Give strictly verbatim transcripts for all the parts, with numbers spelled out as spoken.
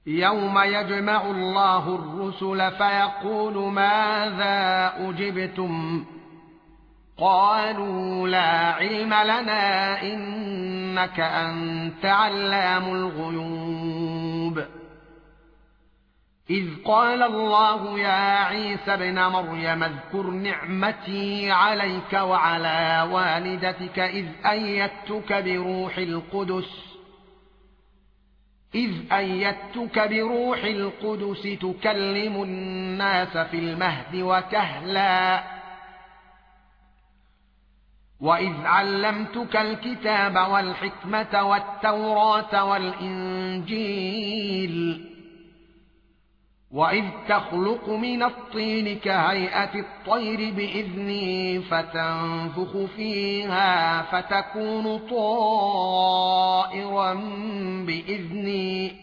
يوم يجمع الله الرسل فيقول ماذا أجبتم قالوا لا علم لنا إنك أنت علام الغيوب إذ قال الله يا عيسى ابن مريم اذكر نعمتي عليك وعلى والدتك إذ أيدتك بروح القدس إذ أيدتك بروح القدس تكلم الناس في المهد وكهلا وإذ علمتك الكتاب والحكمة والتوراة والإنجيل وإذ تخلق من الطين كهيئة الطير بإذني فتنفخ فيها فتكون طائرا بإذني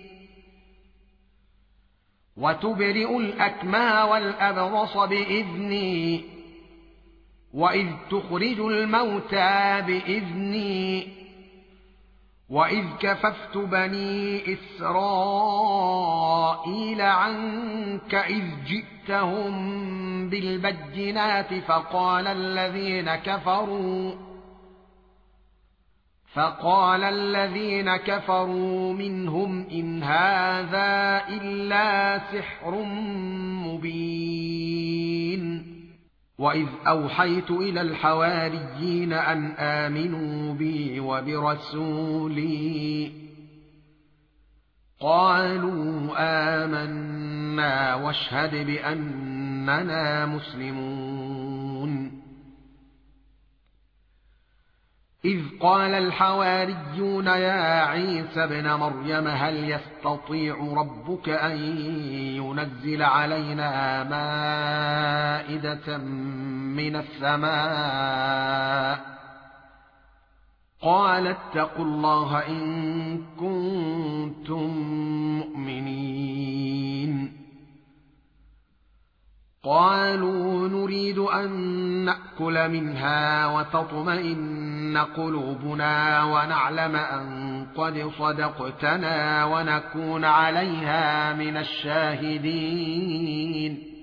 وتبرئ الأكمه والأبرص بإذني وإذ تخرج الموتى بإذني وإذ كففت بني إسرائيل عنك إذ جئتهم بالبينات فقال الذين كفروا فقال الذين كفروا منهم إن هذا إلا سحر مبين وإذ أوحيت إلى الحواريين أن آمنوا بي وبرسولي قالوا آمنا واشهد بأننا مسلمون إذ قال الحواريون يا عيسى ابن مريم هل يستطيع ربك أن ينزل علينا مائدة من السماء قال اتقوا الله إن كنتم مؤمنين قالوا نريد أن نأكل منها وتطمئن قلوبنا ونعلم أن قد صدقتنا ونكون عليها من الشاهدين